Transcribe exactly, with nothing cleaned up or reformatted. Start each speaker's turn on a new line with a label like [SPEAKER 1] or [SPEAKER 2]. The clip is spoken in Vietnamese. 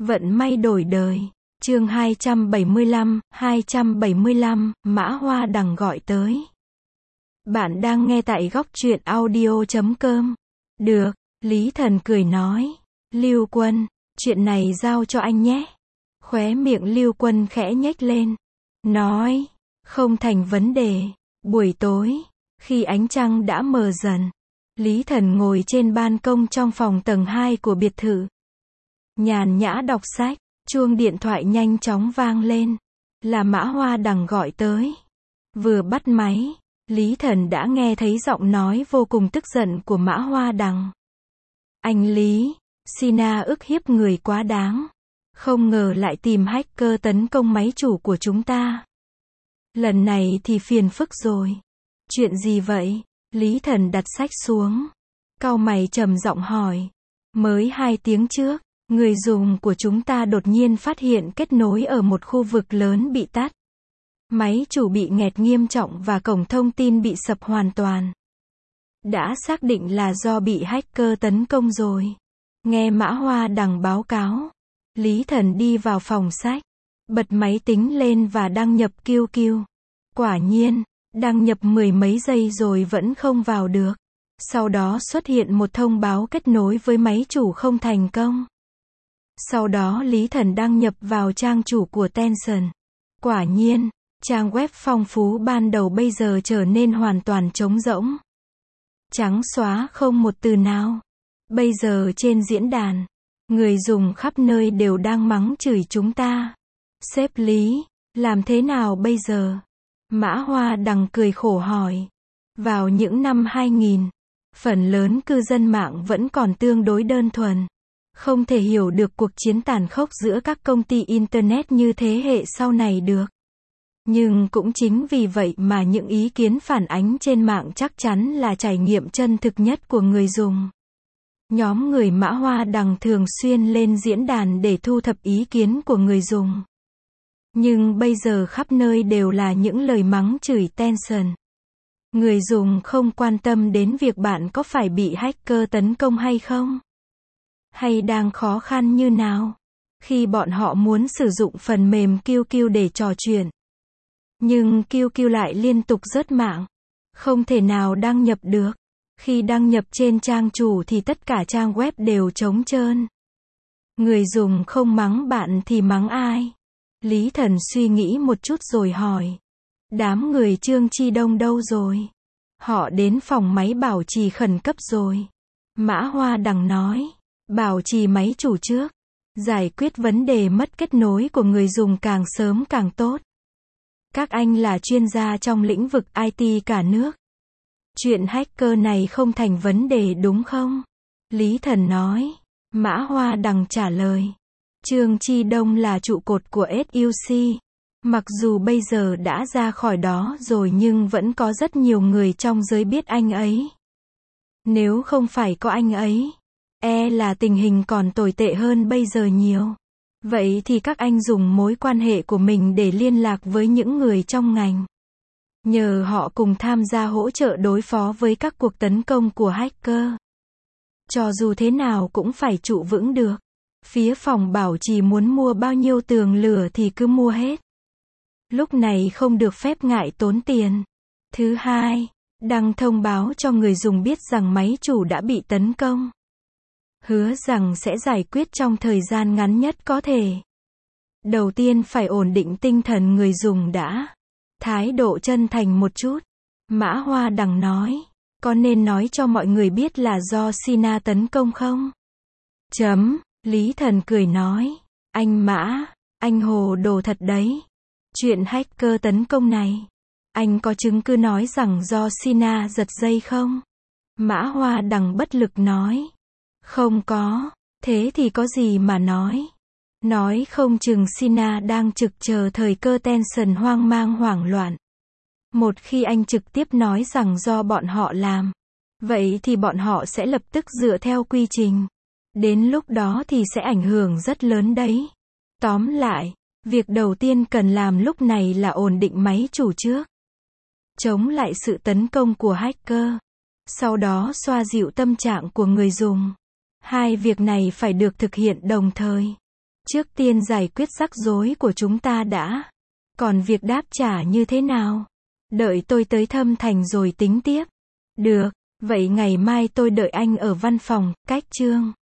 [SPEAKER 1] Vận may đổi đời. Chương hai trăm bảy mươi lăm, hai trăm bảy mươi lăm, Mã Hoa Đằng gọi tới. Bạn đang nghe tại góc truyện audio chấm com. Được, Lý Thần cười nói. Lưu Quân, chuyện này giao cho anh nhé. Khóe miệng Lưu Quân khẽ nhếch lên. Nói, không thành vấn đề. Buổi tối, khi ánh trăng đã mờ dần, Lý Thần ngồi trên ban công trong phòng tầng hai của biệt thự. Nhàn nhã đọc sách, chuông điện thoại nhanh chóng vang lên. Là Mã Hoa Đằng gọi tới. Vừa bắt máy, Lý Thần đã nghe thấy giọng nói vô cùng tức giận của Mã Hoa Đằng. Anh Lý, Sina ức hiếp người quá đáng. Không ngờ lại tìm hacker tấn công máy chủ của chúng ta. Lần này thì phiền phức rồi. Chuyện gì vậy? Lý Thần đặt sách xuống. Cau mày trầm giọng hỏi. Mới hai tiếng trước, người dùng của chúng ta đột nhiên phát hiện kết nối ở một khu vực lớn bị tắt. Máy chủ bị nghẹt nghiêm trọng và cổng thông tin bị sập hoàn toàn. Đã xác định là do bị hacker tấn công rồi. Nghe Mã Hoa Đằng báo cáo, Lý Thần đi vào phòng sách, bật máy tính lên và đăng nhập Q Q. Quả nhiên, đăng nhập mười mấy giây rồi vẫn không vào được. Sau đó xuất hiện một thông báo kết nối với máy chủ không thành công. Sau đó Lý Thần đăng nhập vào trang chủ của Tencent. Quả nhiên, trang web phong phú ban đầu bây giờ trở nên hoàn toàn trống rỗng. Trắng xóa không một từ nào. Bây giờ trên diễn đàn, người dùng khắp nơi đều đang mắng chửi chúng ta. Sếp Lý, làm thế nào bây giờ? Mã Hoa Đằng cười khổ hỏi. Vào những năm hai nghìn, phần lớn cư dân mạng vẫn còn tương đối đơn thuần. Không thể hiểu được cuộc chiến tàn khốc giữa các công ty Internet như thế hệ sau này được. Nhưng cũng chính vì vậy mà những ý kiến phản ánh trên mạng chắc chắn là trải nghiệm chân thực nhất của người dùng. Nhóm người Mã Hoa Đằng thường xuyên lên diễn đàn để thu thập ý kiến của người dùng. Nhưng bây giờ khắp nơi đều là những lời mắng chửi Tencent. Người dùng không quan tâm đến việc bạn có phải bị hacker tấn công hay không. Hay đang khó khăn như nào, khi bọn họ muốn sử dụng phần mềm Q Q để trò chuyện. Nhưng Q Q lại liên tục rớt mạng. Không thể nào đăng nhập được. Khi đăng nhập trên trang chủ thì tất cả trang web đều trống trơn. Người dùng không mắng bạn thì mắng ai? Lý Thần suy nghĩ một chút rồi hỏi. Đám người Trương Chi Đông đâu rồi? Họ đến phòng máy bảo trì khẩn cấp rồi. Mã Hoa Đằng nói. Bảo trì máy chủ trước. Giải quyết vấn đề mất kết nối của người dùng càng sớm càng tốt. Các anh là chuyên gia trong lĩnh vực I T cả nước. Chuyện hacker này không thành vấn đề đúng không? Lý Thần nói. Mã Hoa Đằng trả lời. Trương Chi Đông là trụ cột của S U C. Mặc dù bây giờ đã ra khỏi đó rồi nhưng vẫn có rất nhiều người trong giới biết anh ấy. Nếu không phải có anh ấy, e là tình hình còn tồi tệ hơn bây giờ nhiều. Vậy thì các anh dùng mối quan hệ của mình để liên lạc với những người trong ngành. Nhờ họ cùng tham gia hỗ trợ đối phó với các cuộc tấn công của hacker. Cho dù thế nào cũng phải trụ vững được. Phía phòng bảo trì muốn mua bao nhiêu tường lửa thì cứ mua hết. Lúc này không được phép ngại tốn tiền. Thứ hai, đăng thông báo cho người dùng biết rằng máy chủ đã bị tấn công. Hứa rằng sẽ giải quyết trong thời gian ngắn nhất có thể. Đầu tiên phải ổn định tinh thần người dùng đã. Thái độ chân thành một chút. Mã Hoa Đằng nói. Có nên nói cho mọi người biết là do Sina tấn công không? Chấm. Lý Thần cười nói. Anh Mã, anh hồ đồ thật đấy. Chuyện hacker tấn công này, anh có chứng cứ nói rằng do Sina giật dây không? Mã Hoa Đằng bất lực nói. Không có, thế thì có gì mà nói. Nói không chừng Sina đang trực chờ thời cơ Tencent hoang mang hoảng loạn. Một khi anh trực tiếp nói rằng do bọn họ làm, vậy thì bọn họ sẽ lập tức dựa theo quy trình. Đến lúc đó thì sẽ ảnh hưởng rất lớn đấy. Tóm lại, việc đầu tiên cần làm lúc này là ổn định máy chủ trước. Chống lại sự tấn công của hacker. Sau đó xoa dịu tâm trạng của người dùng. Hai việc này phải được thực hiện đồng thời. Trước tiên giải quyết rắc rối của chúng ta đã. Còn việc đáp trả như thế nào? Đợi tôi tới Thâm Thành rồi tính tiếp. Được, vậy ngày mai tôi đợi anh ở văn phòng, cách Trương.